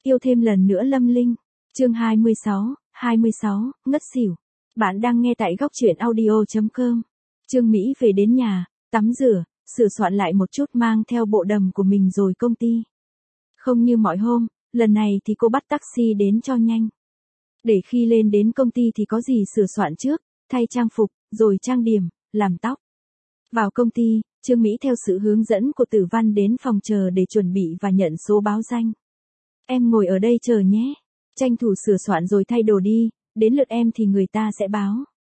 Yêu thêm lần nữa Lâm Linh. Chương 26, ngất xỉu. Bạn đang nghe tại góc truyện audio.com. Trương Mỹ về đến nhà, tắm rửa, sửa soạn lại một chút mang theo bộ đầm của mình rồi công ty. Không như mọi hôm, lần này thì cô bắt taxi đến cho nhanh. Để khi lên đến công ty thì có gì sửa soạn trước, thay trang phục, rồi trang điểm, làm tóc. Vào công ty, Trương Mỹ theo sự hướng dẫn của Tử Văn đến phòng chờ để chuẩn bị và nhận số báo danh. Em ngồi ở đây chờ nhé. Tranh thủ sửa soạn rồi thay đồ đi, đến lượt em thì người ta sẽ báo.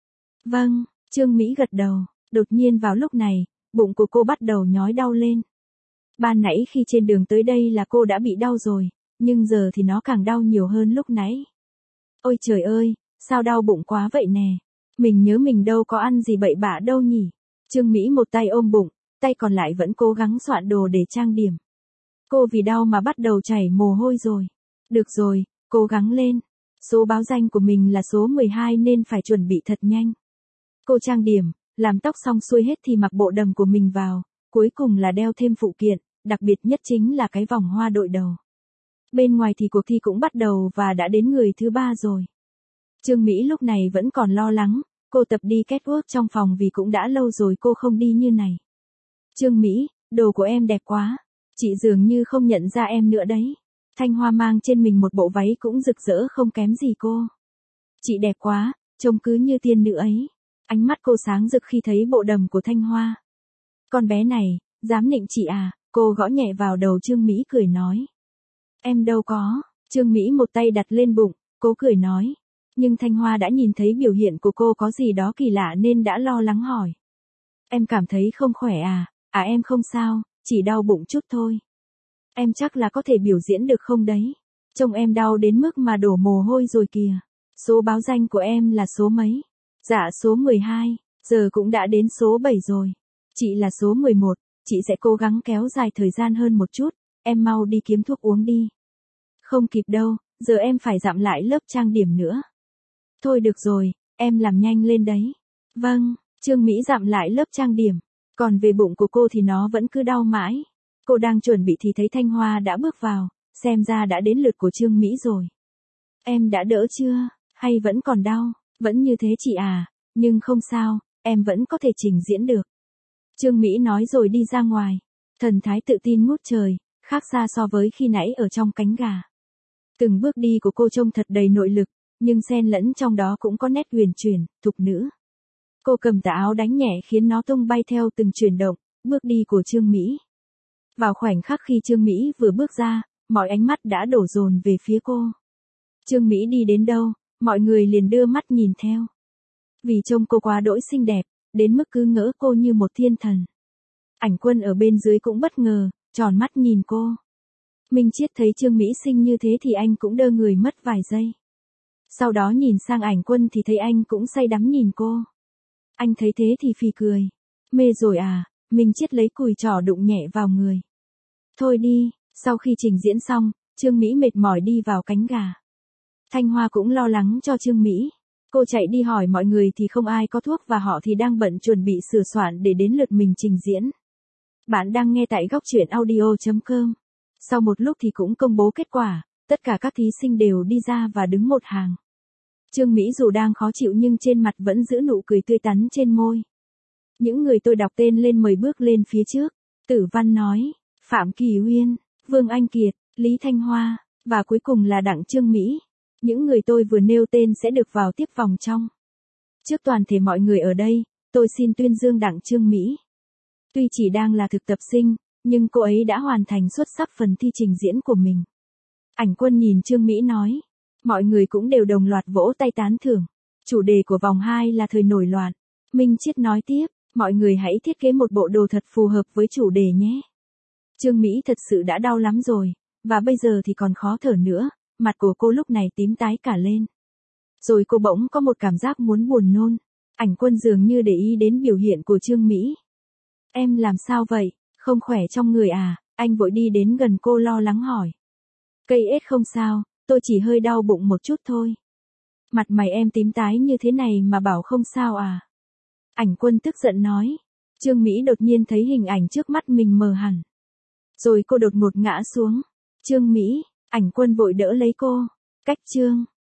Vâng, Trương Mỹ gật đầu. Đột nhiên vào lúc này, bụng của cô bắt đầu nhói đau lên. Ban nãy khi trên đường tới đây là cô đã bị đau rồi, nhưng giờ thì nó càng đau nhiều hơn lúc nãy. Ôi trời ơi, sao đau bụng quá vậy nè. Mình nhớ mình đâu có ăn gì bậy bạ đâu nhỉ. Trương Mỹ một tay ôm bụng, tay còn lại vẫn cố gắng soạn đồ để trang điểm. Cô vì đau mà bắt đầu chảy mồ hôi rồi. Được rồi, cố gắng lên. Số báo danh của mình là số 12 nên phải chuẩn bị thật nhanh. Cô trang điểm, làm tóc xong xuôi hết thì mặc bộ đầm của mình vào, cuối cùng là đeo thêm phụ kiện, đặc biệt nhất chính là cái vòng hoa đội đầu. Bên ngoài thì cuộc thi cũng bắt đầu và đã đến người thứ 3 rồi. Trương Mỹ lúc này vẫn còn lo lắng, cô tập đi catwalk trong phòng vì cũng đã lâu rồi cô không đi như này. Trương Mỹ, đồ của em đẹp quá, chị dường như không nhận ra em nữa đấy. Thanh Hoa mang trên mình một bộ váy cũng rực rỡ không kém gì cô. Chị đẹp quá, trông cứ như tiên nữ ấy. Ánh mắt cô sáng rực khi thấy bộ đầm của Thanh Hoa. Con bé này, dám nịnh chị à, cô gõ nhẹ vào đầu Trương Mỹ cười nói. Em đâu có, Trương Mỹ một tay đặt lên bụng, cố cười nói. Nhưng Thanh Hoa đã nhìn thấy biểu hiện của cô có gì đó kỳ lạ nên đã lo lắng hỏi. Em cảm thấy không khỏe à? À em không sao, chỉ đau bụng chút thôi. Em chắc là có thể biểu diễn được không đấy? Trông em đau đến mức mà đổ mồ hôi rồi kìa. Số báo danh của em là số mấy? Dạ số 12, giờ cũng đã đến số 7 rồi. Chị là số 11, chị sẽ cố gắng kéo dài thời gian hơn một chút, em mau đi kiếm thuốc uống đi. Không kịp đâu, giờ em phải dặm lại lớp trang điểm nữa. Thôi được rồi, em làm nhanh lên đấy. Vâng, Trương Mỹ dặm lại lớp trang điểm. Còn về bụng của cô thì nó vẫn cứ đau mãi. Cô đang chuẩn bị thì thấy Thanh Hoa đã bước vào, xem ra đã đến lượt của Trương Mỹ rồi. Em đã đỡ chưa, hay vẫn còn đau? Vẫn như thế chị à, nhưng không sao, em vẫn có thể trình diễn được. Trương Mỹ nói rồi đi ra ngoài. Thần thái tự tin ngút trời, khác xa so với khi nãy ở trong cánh gà. Từng bước đi của cô trông thật đầy nội lực, nhưng xen lẫn trong đó cũng có nét huyền chuyển, thục nữ. Cô cầm tà áo đánh nhẹ khiến nó tung bay theo từng chuyển động, bước đi của Trương Mỹ. Vào khoảnh khắc khi Trương Mỹ vừa bước ra, mọi ánh mắt đã đổ dồn về phía cô. Trương Mỹ đi đến đâu, mọi người liền đưa mắt nhìn theo. Vì trông cô quá đỗi xinh đẹp, đến mức cứ ngỡ cô như một thiên thần. Ảnh Quân ở bên dưới cũng bất ngờ, tròn mắt nhìn cô. Minh Chiết thấy Trương Mỹ xinh như thế thì anh cũng đơ người mất vài giây. Sau đó nhìn sang Ảnh Quân thì thấy anh cũng say đắm nhìn cô. Anh thấy thế thì phì cười. Mê rồi à, Minh Chiết lấy cùi trỏ đụng nhẹ vào người. Thôi đi, sau khi trình diễn xong, Trương Mỹ mệt mỏi đi vào cánh gà. Thanh Hoa cũng lo lắng cho Trương Mỹ. Cô chạy đi hỏi mọi người thì không ai có thuốc và họ thì đang bận chuẩn bị sửa soạn để đến lượt mình trình diễn. Bạn đang nghe tại góc truyện audio.com. Sau một lúc thì cũng công bố kết quả, tất cả các thí sinh đều đi ra và đứng một hàng. Trương Mỹ dù đang khó chịu nhưng trên mặt vẫn giữ nụ cười tươi tắn trên môi. Những người tôi đọc tên lên mời bước lên phía trước. Tử Văn nói, Phạm Kỳ Uyên, Vương Anh Kiệt, Lý Thanh Hoa, và cuối cùng là Đặng Trương Mỹ. Những người tôi vừa nêu tên sẽ được vào tiếp vòng trong. Trước toàn thể mọi người ở đây, tôi xin tuyên dương Đặng Trương Mỹ. Tuy chỉ đang là thực tập sinh, nhưng cô ấy đã hoàn thành xuất sắc phần thi trình diễn của mình. Ảnh Quân nhìn Trương Mỹ nói. Mọi người cũng đều đồng loạt vỗ tay tán thưởng. Chủ đề của vòng 2 là thời nổi loạn. Minh Chiết nói tiếp, mọi người hãy thiết kế một bộ đồ thật phù hợp với chủ đề nhé. Trương Mỹ thật sự đã đau lắm rồi, và bây giờ thì còn khó thở nữa, mặt của cô lúc này tím tái cả lên. Rồi cô bỗng có một cảm giác muốn buồn nôn. Ảnh Quân dường như để ý đến biểu hiện của Trương Mỹ. Em làm sao vậy, không khỏe trong người à? Anh vội đi đến gần cô lo lắng hỏi. Cây ếch không sao, tôi chỉ hơi đau bụng một chút thôi. Mặt mày em tím tái như thế này mà bảo không sao à? Ảnh Quân tức giận nói. Trương Mỹ đột nhiên thấy hình ảnh trước mắt mình mờ hẳn. Rồi cô đột ngột ngã xuống. Trương Mỹ, Ảnh Quân vội đỡ lấy cô. Cách chương.